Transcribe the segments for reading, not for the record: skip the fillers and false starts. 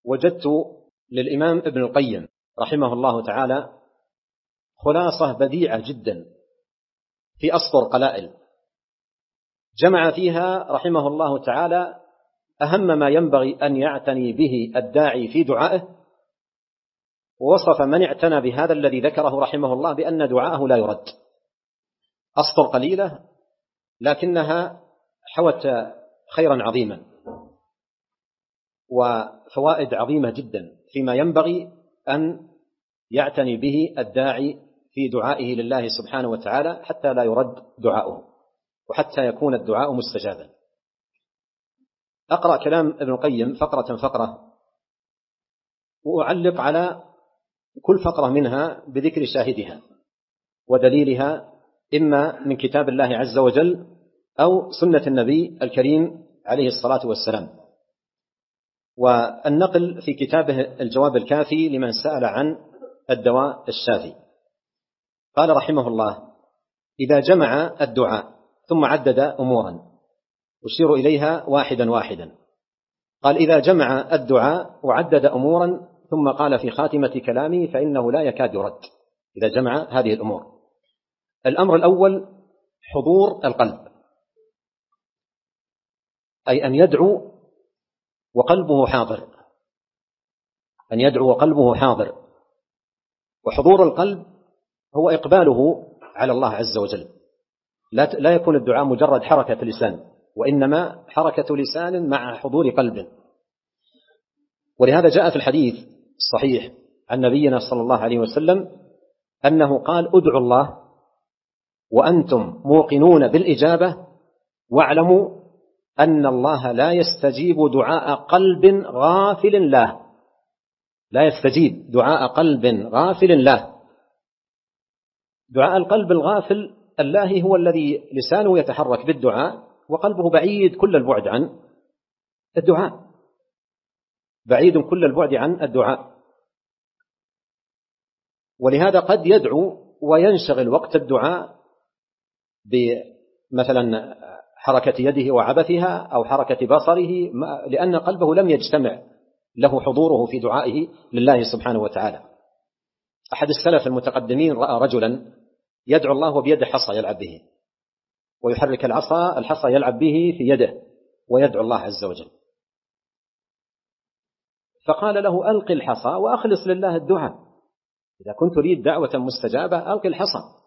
وجدت للإمام ابن القيم رحمه الله تعالى خلاصة بديعة جدا في أسطر قلائل، جمع فيها رحمه الله تعالى أهم ما ينبغي أن يعتني به الداعي في دعائه، ووصف من اعتنى بهذا الذي ذكره رحمه الله بأن دعاءه لا يرد. أسطر قليلة لكنها حوت خيرا عظيما وفوائد عظيمة جدا فيما ينبغي أن يعتني به الداعي في دعائه لله سبحانه وتعالى حتى لا يرد دعاؤه وحتى يكون الدعاء مستجابا. أقرأ كلام ابن القيم فقرة فقرة، وأعلق على كل فقرة منها بذكر شاهدها ودليلها، إما من كتاب الله عز وجل أو سنة النبي الكريم عليه الصلاة والسلام. والنقل في كتابه الجواب الكافي لمن سأل عن الدواء الشافي، قال رحمه الله: إذا جمع الدعاء ثم عدد أمورا أشير إليها واحدا واحدا. قال: إذا جمع الدعاء وعدد أمورا ثم قال في خاتمة كلامه: فإنه لا يكاد يرد. إذا جمع هذه الأمور: الأمر الأول حضور القلب، أي أن يدعو وقلبه حاضر، أن يدعو وقلبه حاضر. وحضور القلب هو إقباله على الله عز وجل، لا يكون الدعاء مجرد حركة لسان، وإنما حركة لسان مع حضور قلب. ولهذا جاء في الحديث الصحيح عن نبينا صلى الله عليه وسلم أنه قال: ادعوا الله وأنتم موقنون بالإجابة، واعلموا أن الله لا يستجيب دعاء قلب غافل له، لا يستجيب دعاء قلب غافل له. دعاء القلب الغافل اللاهي هو الذي لسانه يتحرك بالدعاء وقلبه بعيد كل البعد عن الدعاء، بعيد كل البعد عن الدعاء. ولهذا قد يدعو وينشغل وقت الدعاء بمثلا حركة يده وعبثها أو حركة بصره، لأن قلبه لم يجتمع له حضوره في دعائه لله سبحانه وتعالى. أحد السلف المتقدمين رأى رجلا يدعو الله بيد حصى يلعب به، ويحرك الحصى يلعب به في يده ويدعو الله عز وجل، فقال له: ألق الحصى وأخلص لله الدعاء، إذا كنت تريد دعوة مستجابة ألق الحصى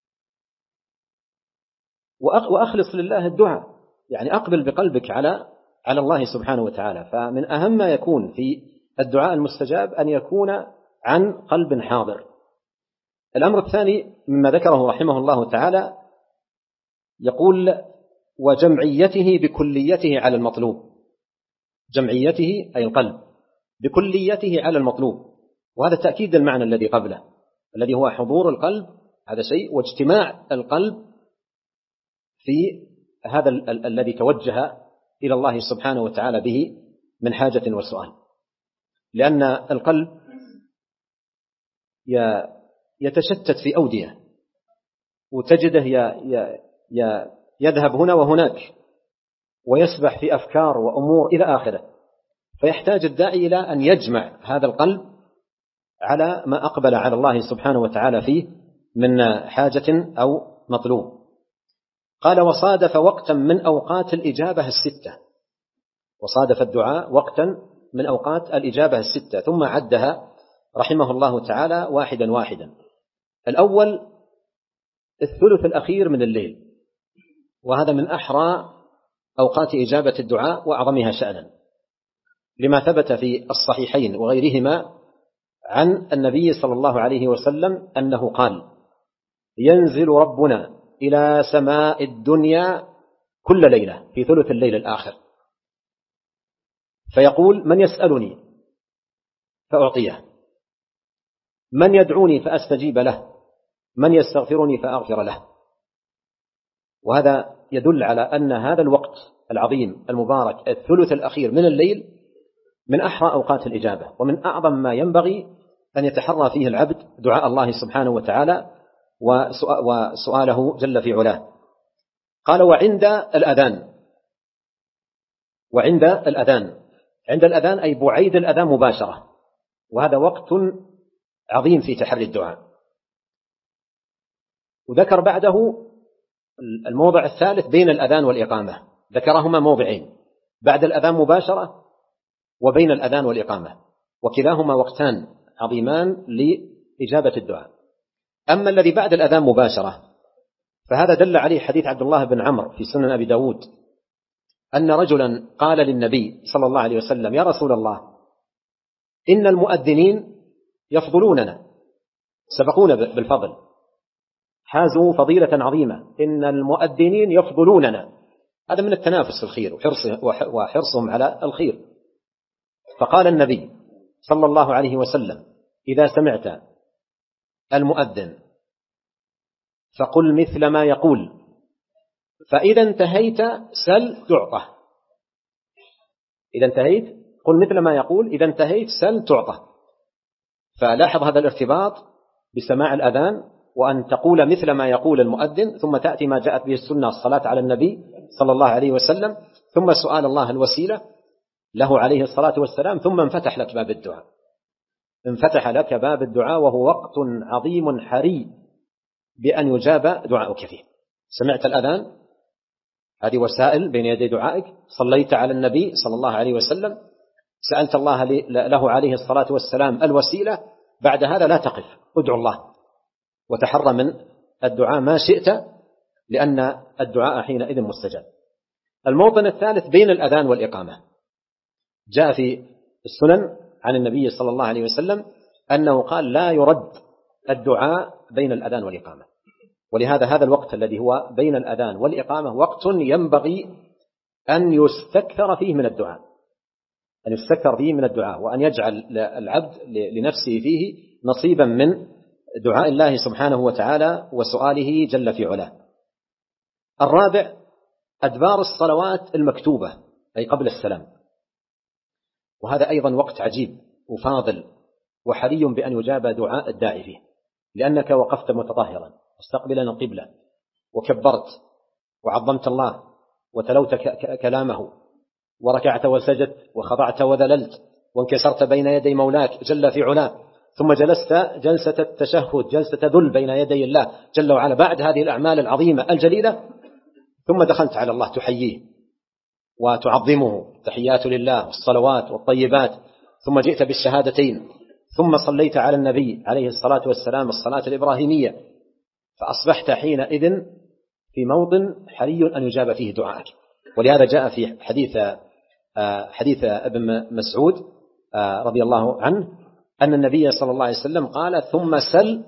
وأخلص لله الدعاء، يعني أقبل بقلبك على الله سبحانه وتعالى. فمن أهم ما يكون في الدعاء المستجاب أن يكون عن قلب حاضر. الأمر الثاني مما ذكره رحمه الله تعالى، يقول: وجمعيته بكليته على المطلوب. جمعيته أي القلب، بكليته على المطلوب، وهذا تأكيد المعنى الذي قبله الذي هو حضور القلب، هذا شيء، واجتماع القلب في هذا الذي توجه إلى الله سبحانه وتعالى به من حاجة وسؤال. لأن القلب يتشتت في أودية، وتجده يذهب هنا وهناك، ويسبح في أفكار وأمور إلى آخره، فيحتاج الداعي إلى أن يجمع هذا القلب على ما أقبل على الله سبحانه وتعالى فيه من حاجة أو مطلوب. قال: وصادف وقتا من أوقات الإجابة الستة. وصادف الدعاء وقتا من أوقات الإجابة الستة، ثم عدها رحمه الله تعالى واحدا واحدا. الأول الثلث الأخير من الليل، وهذا من أحرى أوقات إجابة الدعاء وأعظمها شأنا، لما ثبت في الصحيحين وغيرهما عن النبي صلى الله عليه وسلم أنه قال: ينزل ربنا إلى سماء الدنيا كل ليلة في ثلث الليل الآخر، فيقول: من يسألني فأعطيه، من يدعوني فأستجيب له، من يستغفرني فأغفر له. وهذا يدل على أن هذا الوقت العظيم المبارك الثلث الأخير من الليل من أحرى أوقات الإجابة، ومن أعظم ما ينبغي أن يتحرى فيه العبد دعاء الله سبحانه وتعالى وسؤاله جل في علاه. قال: وعند الأذان عند الأذان أي بعيد الأذان مباشرة، وهذا وقت عظيم في تحري الدعاء. وذكر بعده الموضع الثالث بين الأذان والإقامة، ذكرهما موضعين، بعد الأذان مباشرة وبين الأذان والإقامة، وكلاهما وقتان عظيمان لإجابة الدعاء. أما الذي بعد الأذان مباشرة فهذا دل عليه حديث عبد الله بن عمرو في سنن أبي داود أن رجلا قال للنبي صلى الله عليه وسلم: يا رسول الله، إن المؤذنين يفضلوننا، سبقونا بالفضل، حازوا فضيلة عظيمة، إن المؤذنين يفضلوننا. هذا من التنافس في الخير وحرصهم على الخير. فقال النبي صلى الله عليه وسلم: إذا سمعت المؤذن فقل مثل ما يقول، فإذا انتهيت سل تعطى. إذا انتهيت قل مثل ما يقول، إذا انتهيت سل تعطى. فلاحظ هذا الارتباط بسماع الأذان، وأن تقول مثل ما يقول المؤذن، ثم تأتي ما جاءت به السنة، الصلاة على النبي صلى الله عليه وسلم، ثم سؤال الله الوسيلة له عليه الصلاة والسلام، ثم انفتح لك باب الدعاء. انفتح لك باب الدعاء، وهو وقت عظيم حري بأن يجاب دعاؤك فيه. سمعت الأذان، هذه وسائل بين يدي دعائك، صليت على النبي صلى الله عليه وسلم، سألت الله له عليه الصلاة والسلام الوسيلة، بعد هذا لا تقف، ادعو الله وتحرى من الدعاء ما شئت، لأن الدعاء حينئذ مستجاب. الموطن الثالث بين الأذان والإقامة، جاء في السنن عن النبي صلى الله عليه وسلم أنه قال: لا يرد الدعاء بين الأذان والإقامة. ولهذا هذا الوقت الذي هو بين الأذان والإقامة وقت ينبغي أن يستكثر فيه من الدعاء، أن يستكثر فيه من الدعاء، وأن يجعل العبد لنفسه فيه نصيبا من دعاء الله سبحانه وتعالى وسؤاله جل في علاه. الرابع أدبار الصلوات المكتوبة، أي قبل السلام، وهذا أيضا وقت عجيب وفاضل وحري بأن يجاب دعاء الداعي فيه، لأنك وقفت متطهرا مستقبلا القبلة، وكبرت وعظمت الله وتلوت كلامه، وركعت وسجدت وخضعت وذللت وانكسرت بين يدي مولاك جل في علاه، ثم جلست جلسة التشهد، جلسة ذل بين يدي الله جل وعلا بعد هذه الأعمال العظيمة الجليلة، ثم دخلت على الله تحييه وتعظمه، تحيات لله والصلوات والطيبات، ثم جئت بالشهادتين، ثم صليت على النبي عليه الصلاة والسلام الصلاة الإبراهيمية، فأصبحت حينئذ في موطن حري أن يجاب فيه دعائك. ولهذا جاء في حديث ابن مسعود رضي الله عنه أن النبي صلى الله عليه وسلم قال: ثم سل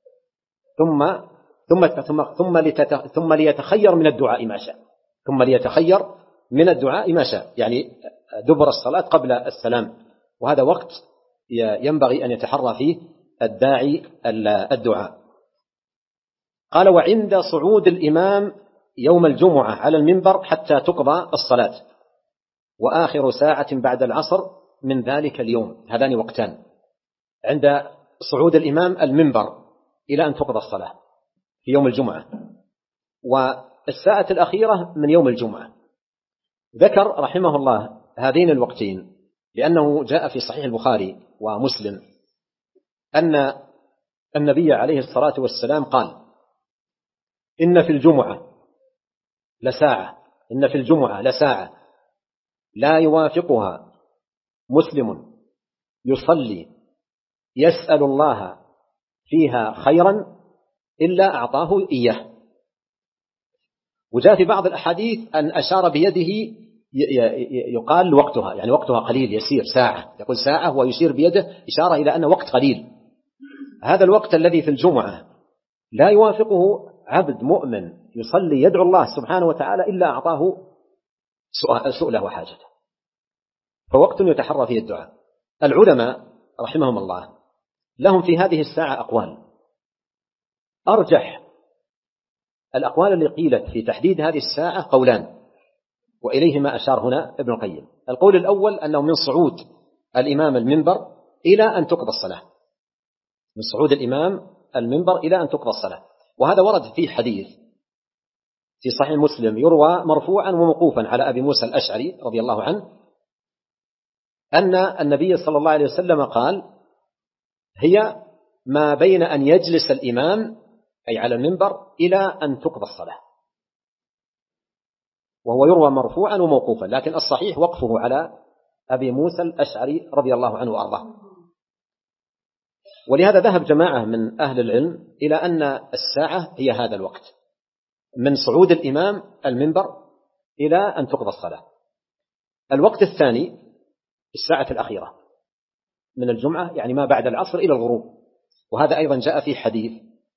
ثم ليتخير من الدعاء ما شاء، ثم ليتخير من الدعاء ما شاء، يعني دبر الصلاة قبل السلام، وهذا وقت ينبغي أن يتحرى فيه الداعي الدعاء. قال: وعند صعود الإمام يوم الجمعة على المنبر حتى تقضى الصلاة، وآخر ساعة بعد العصر من ذلك اليوم. هذان وقتان، عند صعود الإمام المنبر إلى أن تقضى الصلاة في يوم الجمعة، والساعة الأخيرة من يوم الجمعة. ذكر رحمه الله هذين الوقتين لأنه جاء في صحيح البخاري ومسلم أن النبي عليه الصلاة والسلام قال: إن في الجمعة لساعة لا يوافقها مسلم يصلي يسأل الله فيها خيرا إلا أعطاه إياه. وجاء في بعض الأحاديث أن أشار بيده يقال وقتها، يعني وقتها قليل يسير، ساعة، يقول ساعة ويشير بيده إشارة إلى أن وقت قليل. هذا الوقت الذي في الجمعة لا يوافقه عبد مؤمن يصلي يدعو الله سبحانه وتعالى إلا أعطاه سؤله وحاجته، فوقت يتحرى فيه الدعاء. العلماء رحمهم الله لهم في هذه الساعة أقوال. أرجح الأقوال اللي قيلت في تحديد هذه الساعة قولان، وإليهما أشار هنا ابن القيم. القول الأول أنه من صعود الإمام المنبر إلى أن تقضى الصلاة، من صعود الإمام المنبر إلى أن تقضى الصلاة، وهذا ورد فيه حديث في صحيح مسلم يروى مرفوعا وموقوفا على أبي موسى الأشعري رضي الله عنه أن النبي صلى الله عليه وسلم قال: هي ما بين أن يجلس الإمام أي على المنبر إلى أن تقضى الصلاة. وهو يروى مرفوعا وموقوفا، لكن الصحيح وقفه على أبي موسى الأشعري رضي الله عنه وأرضاه. ولهذا ذهب جماعة من أهل العلم إلى أن الساعة هي هذا الوقت، من صعود الإمام المنبر إلى أن تقضى الصلاة. الوقت الثاني الساعة الأخيرة من الجمعة، يعني ما بعد العصر إلى الغروب. وهذا أيضا جاء في حديث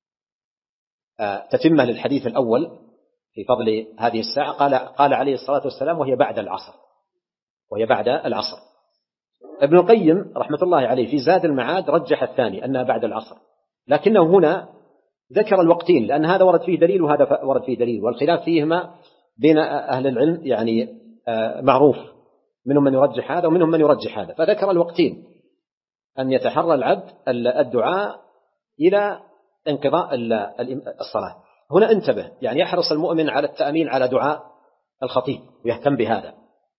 تتمة للحديث الأول في فضل هذه الساعة. قال عليه الصلاة والسلام: وهي بعد العصر، وهي بعد العصر. ابن القيم رحمة الله عليه في زاد المعاد رجح الثاني أنها بعد العصر، لكنه هنا ذكر الوقتين، لأن هذا ورد فيه دليل وهذا ورد فيه دليل، والخلاف فيهما بين أهل العلم يعني معروف، منهم من يرجح هذا ومنهم من يرجح هذا. فذكر الوقتين، أن يتحرى العبد الدعاء إلى انقضاء الصلاة. هنا انتبه، يعني يحرص المؤمن على التأمين على دعاء الخطيب ويهتم بهذا،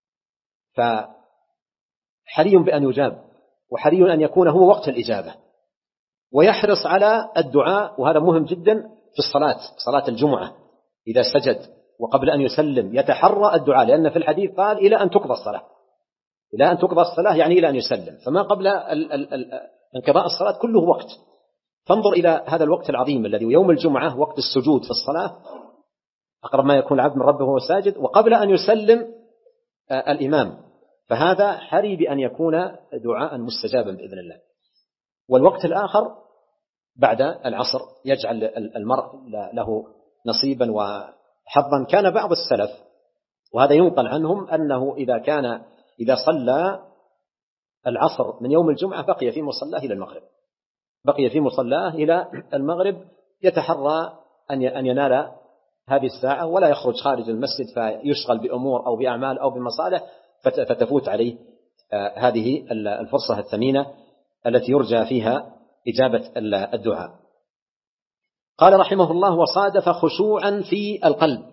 فحري بأن يجاب، وحري أن يكون هو وقت الإجابة، ويحرص على الدعاء. وهذا مهم جدا في الصلاة، صلاة الجمعة إذا سجد وقبل أن يسلم يتحرى الدعاء، لأن في الحديث قال: إلى أن تقضى الصلاة. إلى أن تقضى الصلاة يعني إلى أن يسلم، فما قبل انقضاء الصلاة كله وقت. فانظر إلى هذا الوقت العظيم الذي يوم الجمعة وقت السجود في الصلاة، أقرب ما يكون العبد من ربه وهو ساجد، وقبل أن يسلم الإمام، فهذا حري بأن يكون دعاء مستجابا بإذن الله. والوقت الآخر بعد العصر يجعل المرء له نصيبا وحظا. كان بعض السلف، وهذا ينقل عنهم، أنه إذا صلى العصر من يوم الجمعة بقي في مصلاه إلى المغرب، بقي في مصلاه إلى المغرب، يتحرى أن ينال هذه الساعة ولا يخرج خارج المسجد فيشغل بأمور أو بأعمال أو بمصالح فتفوت عليه هذه الفرصة الثمينة التي يرجى فيها إجابة الدعاء. قال رحمه الله: وصادف خشوعا في القلب.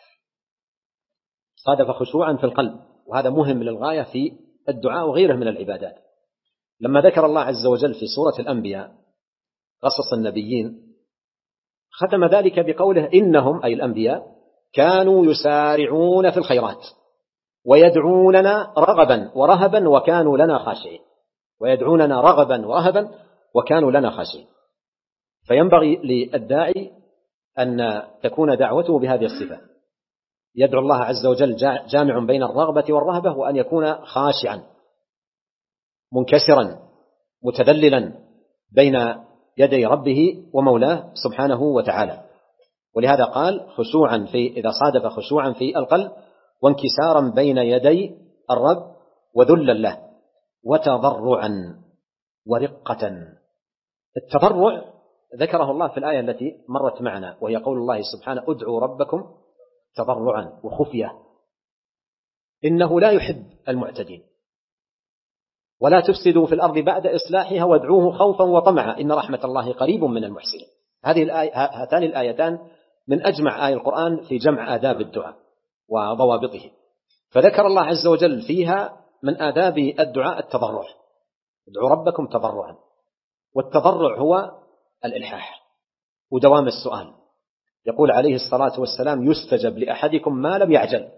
صادف خشوعا في القلب، وهذا مهم للغاية في الدعاء وغيره من العبادات. لما ذكر الله عز وجل في سورة الأنبياء قصص النبيين، ختم ذلك بقوله: إنهم أي الأنبياء كانوا يسارعون في الخيرات ويدعوننا رغبا ورهبا وكانوا لنا خاشعين. ويدعوننا رغبا ورهبا وكانوا لنا خاشعين. فينبغي للداعي أن تكون دعوته بهذه الصفة، يدعو الله عز وجل جامع بين الرغبة والرهبة، وأن يكون خاشعا منكسرا متذللا بين يدي ربه ومولاه سبحانه وتعالى. ولهذا قال: خشوعا إذا صادف خشوعا في القلب وانكسارا بين يدي الرب وذلا له وتضرعا ورقة. التضرع ذكره الله في الآية التي مرت معنا، وهي قول الله سبحانه: ادعوا ربكم تضرعا وخفية إنه لا يحب المعتدين ولا تفسدوا في الأرض بعد إصلاحها وادعوه خوفا وطمعا إن رحمة الله قريب من المحسنين. هاتان الآيتان من أجمع آية القرآن في جمع آداب الدعاء وضوابطه. فذكر الله عز وجل فيها من آداب الدعاء التضرع: ادعوا ربكم تضرعا. والتضرع هو الإلحاح ودوام السؤال. يقول عليه الصلاة والسلام: يستجب لأحدكم ما لم يعجل.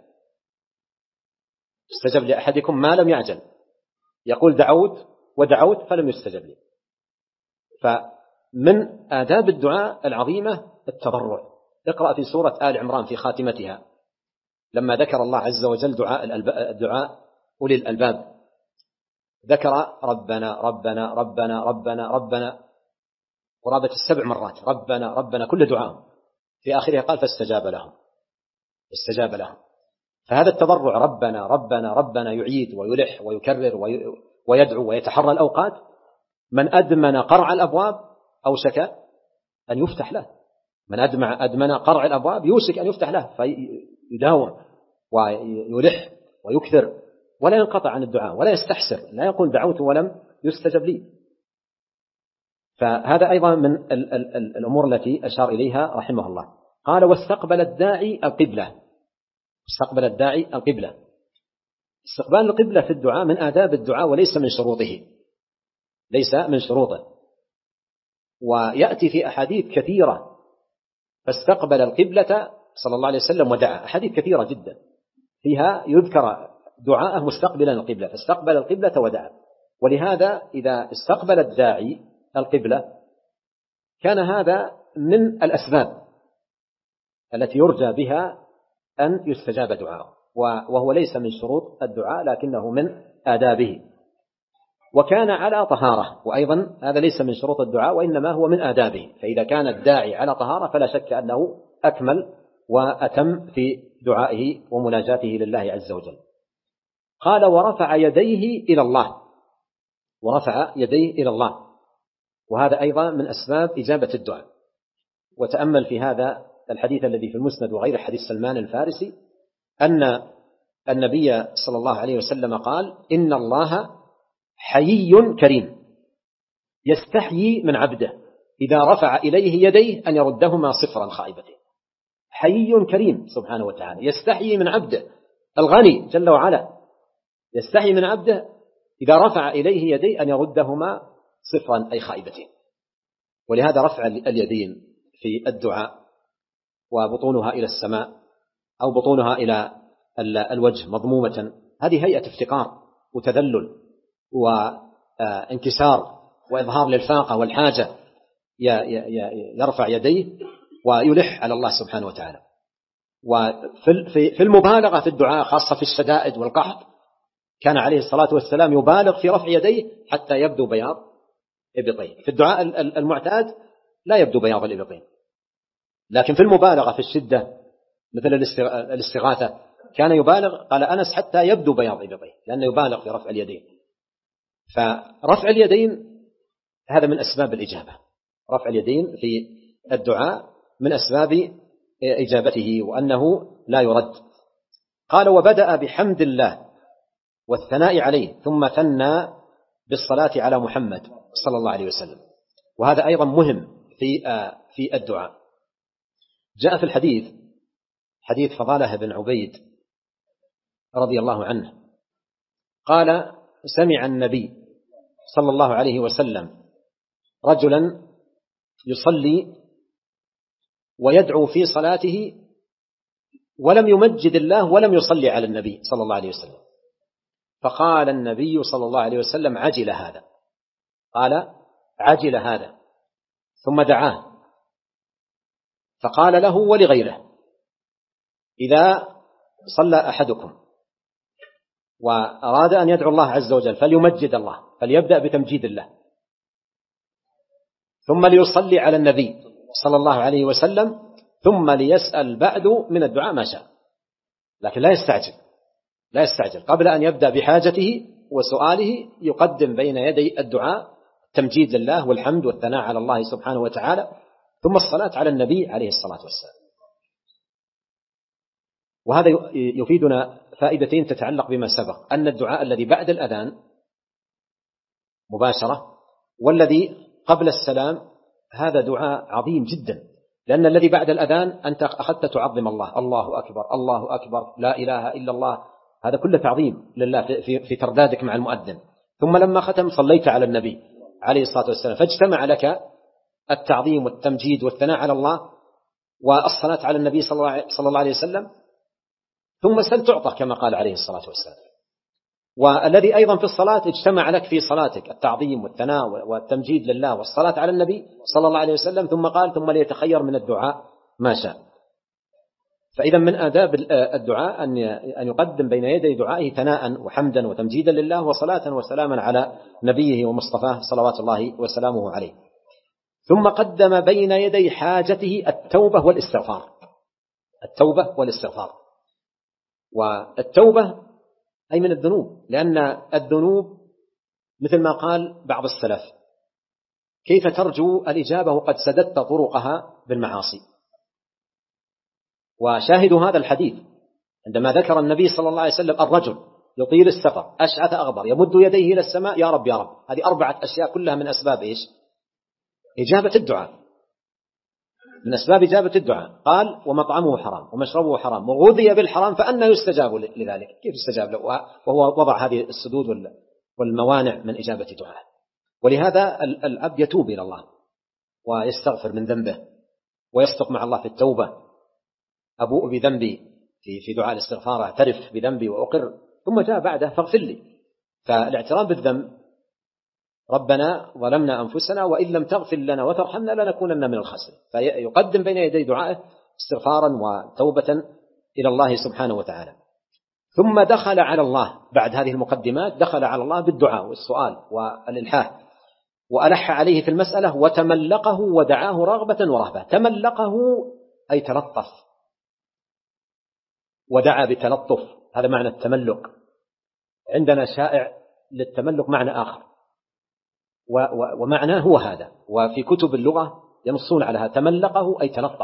يستجب لأحدكم ما لم يعجل. يقول: دعوت ودعوت فلم يستجب لي. فمن آداب الدعاء العظيمة التضرع. اقرأ في سورة آل عمران في خاتمتها لما ذكر الله عز وجل دعاء أولي الألباب، ذكر ربنا ربنا ربنا ربنا ربنا قرابة 7 مرات، ربنا ربنا، كل دعاء في آخرها قال: فاستجاب لهم. استجاب لهم. فهذا التضرع ربنا ربنا ربنا يعيد ويلح ويكرر ويدعو ويتحرى الأوقات. من أدمن قرع الأبواب أوشك أن يفتح له. من أدمن قرع الأبواب يوشك أن يفتح له، فيداوم ويلح ويكثر ولا ينقطع عن الدعاء ولا يستحسر، لا يقول دعوت ولم يستجب لي. فهذا أيضا من الأمور التي أشار إليها رحمه الله. قال: واستقبل الداعي القبلة. استقبل الداعي القبلة. استقبال القبلة في الدعاء من آداب الدعاء وليس من شروطه، ليس من شروطه. ويأتي في أحاديث كثيرة فاستقبل القبلة صلى الله عليه وسلم ودعا، أحاديث كثيرة جدا فيها يذكر دعاءه مستقبلا القبلة، فاستقبل القبلة ودعا. ولهذا إذا استقبل الداعي القبلة كان هذا من الأسباب التي يرجى بها أن يستجاب دعاءه، وهو ليس من شروط الدعاء لكنه من آدابه. وكان على طهارة، وأيضا هذا ليس من شروط الدعاء وإنما هو من آدابه، فإذا كان الداعي على طهارة فلا شك أنه أكمل وأتم في دعائه ومناجاته لله عز وجل. قال ورفع يديه إلى الله، ورفع يديه إلى الله، وهذا أيضا من أسباب إجابة الدعاء. وتأمل في هذا الحديث الذي في المسند وغير حديث سلمان الفارسي أن النبي صلى الله عليه وسلم قال إن الله حيي كريم يستحيي من عبده إذا رفع إليه يديه أن يردهما صفرا خائبتين. حيي كريم سبحانه وتعالى يستحيي من عبده، الغني جل وعلا يستحيي من عبده إذا رفع إليه يديه أن يردهما صفرا أي خائبتين. ولهذا رفع اليدين في الدعاء وبطونها إلى السماء أو بطونها إلى الوجه مضمومة، هذه هيئة افتقار وتذلل وانكسار وإظهار للفاقة والحاجة، يرفع يديه ويلح على الله سبحانه وتعالى. وفي المبالغة في الدعاء خاصة في الشدائد والقحط كان عليه الصلاة والسلام يبالغ في رفع يديه حتى يبدو بياض إبطيه. في الدعاء المعتاد لا يبدو بياض الإبطين، لكن في المبالغة في الشدة مثل الاستغاثة كان يبالغ، قال أنس حتى يبدو بياض إبطيه، لأنه يبالغ في رفع اليدين. فرفع اليدين هذا من أسباب الإجابة، رفع اليدين في الدعاء من أسباب إجابته وأنه لا يرد. قال وبدأ بحمد الله والثناء عليه ثم ثنى بالصلاة على محمد صلى الله عليه وسلم، وهذا أيضا مهم في الدعاء. جاء في الحديث حديث فضالة بن عبيد رضي الله عنه قال سمع النبي صلى الله عليه وسلم رجلا يصلي ويدعو في صلاته ولم يمجد الله ولم يصلي على النبي صلى الله عليه وسلم، فقال النبي صلى الله عليه وسلم عجل هذا، قال عجل هذا، ثم دعاه فقال له ولغيره إذا صلى أحدكم وأراد أن يدعو الله عز وجل فليمجد الله، فليبدأ بتمجيد الله، ثم ليصلي على النبي صلى الله عليه وسلم، ثم ليسأل بعد من الدعاء ما شاء، لكن لا يستعجل قبل أن يبدأ بحاجته وسؤاله يقدم بين يدي الدعاء تمجيد لله والحمد والثناء على الله سبحانه وتعالى، ثم الصلاة على النبي عليه الصلاة والسلام. وهذا يفيدنا فائدتين تتعلق بما سبق، أن الدعاء الذي بعد الأذان مباشرة والذي قبل السلام هذا دعاء عظيم جدا، لأن الذي بعد الأذان أنت أخذت تعظم الله، الله أكبر الله أكبر لا إله إلا الله، هذا كله تعظيم لله في تردادك مع المؤذن. ثم لما ختم صليت على النبي عليه الصلاة والسلام، فاجتمع لك التعظيم والتمجيد والثناء على الله والصلاة على النبي صلى الله عليه وسلم، ثم سل تعطى كما قال عليه الصلاة والسلام. والذي أيضا في الصلاة اجتمع لك في صلاتك التعظيم والثناء والتمجيد لله والصلاة على النبي صلى الله عليه وسلم، ثم قال ثم ليتخير من الدعاء ما شاء. فإذا من آداب الدعاء أن يقدم بين يدي دعائه ثناء وحمدا وتمجيدا لله وصلاة وسلاما على نبيه ومصطفاه صلوات الله وسلامه عليه. ثم قدم بين يدي حاجته التوبة والاستغفار، التوبة والاستغفار. والتوبة أي من الذنوب، لأن الذنوب مثل ما قال بعض السلف كيف ترجو الإجابة وقد سددت طرقها بالمعاصي. وشاهد هذا الحديث عندما ذكر النبي صلى الله عليه وسلم الرجل يطيل السفر أشعث أغبر يمد يديه إلى السماء يا رب يا رب، هذه 4 أشياء كلها من أسباب إيش؟ إجابة الدعاء. من أسباب إجابة الدعاء. قال ومطعمه حرام ومشربه حرام وغذي بالحرام فأنى يستجاب لذلك؟ كيف يستجاب له وهو وضع هذه السدود والموانع من إجابة دعاء؟ ولهذا العبد يتوب إلى الله ويستغفر من ذنبه ويصدق مع الله في التوبة. أبوء بذنبي في دعاء الاستغفار، اعترف بذنبي وأقر، ثم جاء بعده فاغفر لي. فالاعتراف بالذنب، ربنا ظلمنا أنفسنا وإن لم تغفر لنا وترحمنا لنكونن من الخاسرين، فيقدم بين يدي دعائه استغفارا وتوبة إلى الله سبحانه وتعالى. ثم دخل على الله بعد هذه المقدمات، دخل على الله بالدعاء والسؤال والإلحاح، وألح عليه في المسألة وتملقه ودعاه رغبة ورهبة. تملقه أي تلطف، ودعا بتلطف، هذا معنى التملق. عندنا شائع للتملق معنى آخر ومعناه هو هذا، وفي كتب اللغة ينصون على هذا، تملقه أي تلطف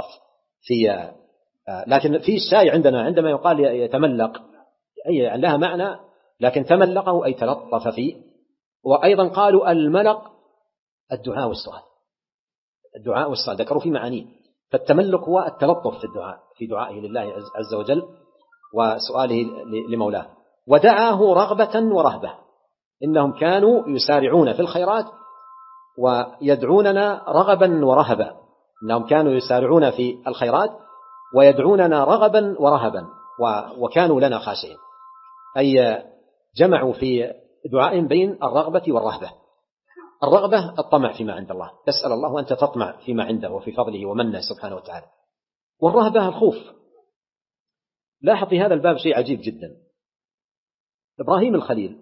لكن في الشائع عندنا عندما يقال يتملق أي لها معنى، لكن تملقه أي تلطف فيه. وأيضا قالوا الملق الدعاء والسؤال، الدعاء والسؤال ذكروا في معانيه. فالتملق هو التلطف في دعائه لله عز وجل وسؤاله لمولاه. ودعاه رغبة ورهبة، إنهم كانوا يسارعون في الخيرات ويدعوننا رغبا ورهبا، إنهم كانوا يسارعون في الخيرات ويدعوننا رغبا ورهبا وكانوا لنا خاشعين، أي جمعوا في دعائهم بين الرغبة والرهبة. الرغبة الطمع فيما عند الله، تسأل الله وأنت تطمع فيما عنده وفي فضله ومنه سبحانه وتعالى. والرهبة الخوف. لاحظ في هذا الباب شيء عجيب جدا. إبراهيم الخليل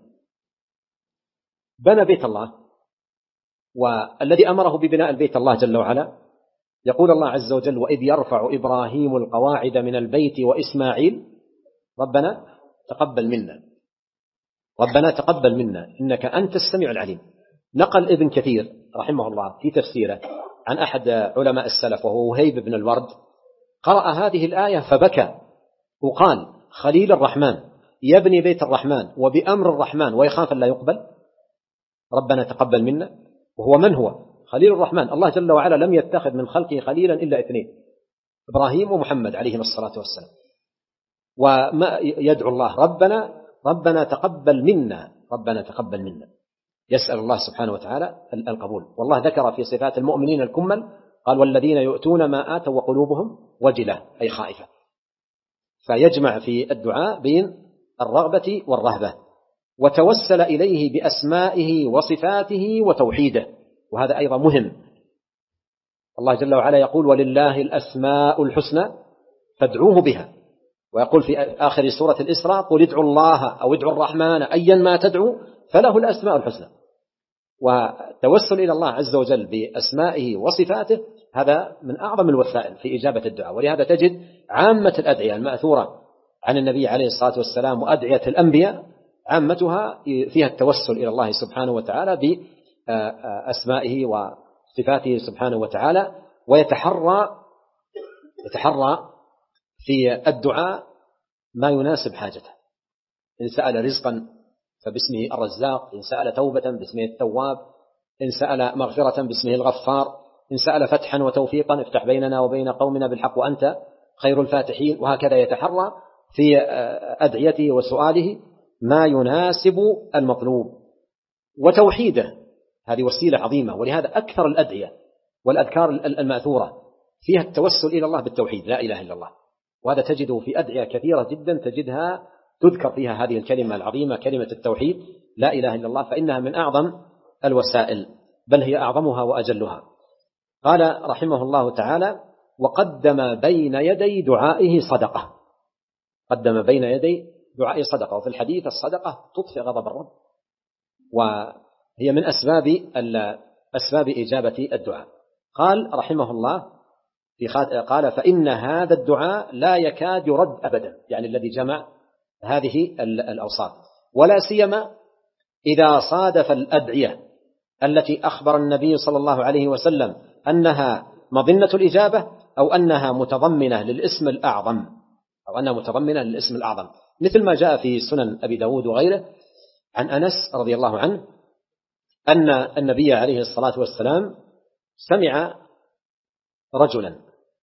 بنى بيت الله، والذي أمره ببناء البيت الله جل وعلا، يقول الله عز وجل وإذ يرفع إبراهيم القواعد من البيت وإسماعيل ربنا تقبل منا، ربنا تقبل منا إنك أنت السميع العليم. نقل ابن كثير رحمه الله في تفسيره عن أحد علماء السلف وهو وهيب بن الورد، قرأ هذه الآية فبكى وقال خليل الرحمن يبني بيت الرحمن وبأمر الرحمن ويخاف أن لا يقبل، ربنا تقبل منا. وهو من هو خليل الرحمن؟ الله جل وعلا لم يتخذ من خلقه خليلا إلا اثنين، إبراهيم ومحمد عليهم الصلاة والسلام. وما يدعو الله ربنا تقبل منا، ربنا تقبل منا، يسأل الله سبحانه وتعالى القبول. والله ذكر في صفات المؤمنين الكمل قال والذين يؤتون ما آتوا وقلوبهم وجلة أي خائفة. فيجمع في الدعاء بين الرغبة والرهبة، وتوسل إليه بأسمائه وصفاته وتوحيده، وهذا أيضا مهم. الله جل وعلا يقول ولله الأسماء الحسنى فادعوه بها، ويقول في آخر سورة الإسراء قل ادعوا الله أو ادعوا الرحمن أيا ما تدعو فله الأسماء الحسنى. والتوسل إلى الله عز وجل بأسمائه وصفاته هذا من أعظم الوسائل في إجابة الدعاء. ولهذا تجد عامة الأدعية المأثورة عن النبي عليه الصلاة والسلام وأدعية الأنبياء عامتها فيها التوسل إلى الله سبحانه وتعالى بأسمائه وصفاته سبحانه وتعالى، ويتحرى في الدعاء ما يناسب حاجته. إن سأل رزقا فباسمه الرزاق، إن سأل توبة باسمه التواب، إن سأل مغفرة باسمه الغفار، إن سأل فتحا وتوفيقا افتح بيننا وبين قومنا بالحق وأنت خير الفاتحين. وهكذا يتحرى في أدعيته وسؤاله ما يناسب المطلوب. وتوحيده هذه وسيلة عظيمة، ولهذا أكثر الأدعية والأذكار المأثورة فيها التوسل إلى الله بالتوحيد لا إله إلا الله. وهذا تجده في أدعية كثيرة جدا تجدها تذكر فيها هذه الكلمة العظيمة كلمة التوحيد لا إله إلا الله، فإنها من أعظم الوسائل بل هي أعظمها وأجلها. قال رحمه الله تعالى وقدم بين يدي دعائه صدقة، قدم بين يدي دعائه صدقة. وفي الحديث الصدقة تطفئ غضب الرب، وهي من أسباب إجابة الدعاء. قال رحمه الله قال فإن هذا الدعاء لا يكاد يرد أبدا، يعني الذي جمع هذه الأوصاف، ولا سيما إذا صادف الأدعية التي أخبر النبي صلى الله عليه وسلم أنها مظنة الإجابة أو أنها متضمنة للاسم الأعظم، مثل ما جاء في سنن أبي داود وغيره عن أنس رضي الله عنه أن النبي عليه الصلاة والسلام سمع رجلا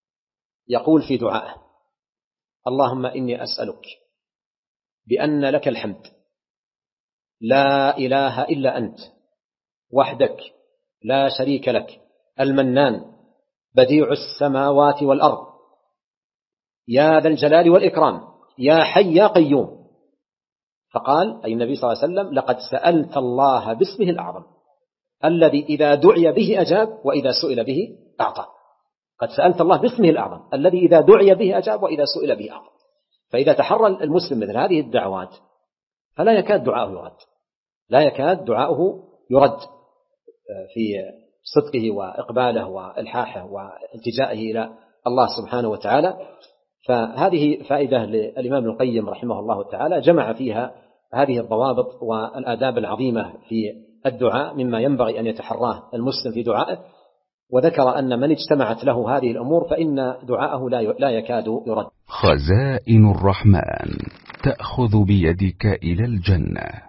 يقول في دعائه: اللهم إني أسألك بأن لك الحمد لا إله إلا أنت وحدك لا شريك لك المنان بديع السماوات والأرض يا ذا الجلال والإكرام يا حي يا قيوم. فقال أي النبي صلى الله عليه وسلم: لقد سألت الله باسمه الأعظم الذي إذا دعي به أجاب وإذا سئل به أعطى. قد سألت الله باسمه الأعظم الذي إذا دعي به أجاب وإذا سئل به أعطى. فإذا تحرى المسلم مثل هذه الدعوات فلا يكاد دعاؤه يرد، لا يكاد دعاؤه يرد في صدقه وإقباله وإلحاحه والتجائه إلى الله سبحانه وتعالى. فهذه فائدة للإمام ابن القيم رحمه الله تعالى، جمع فيها هذه الضوابط والآداب العظيمة في الدعاء مما ينبغي أن يتحراه المسلم في دعائه، وذكر أن من اجتمعت له هذه الأمور فإن دعاءه لا يكاد يرد. خزائن الرحمن تأخذ بيدك إلى الجنة.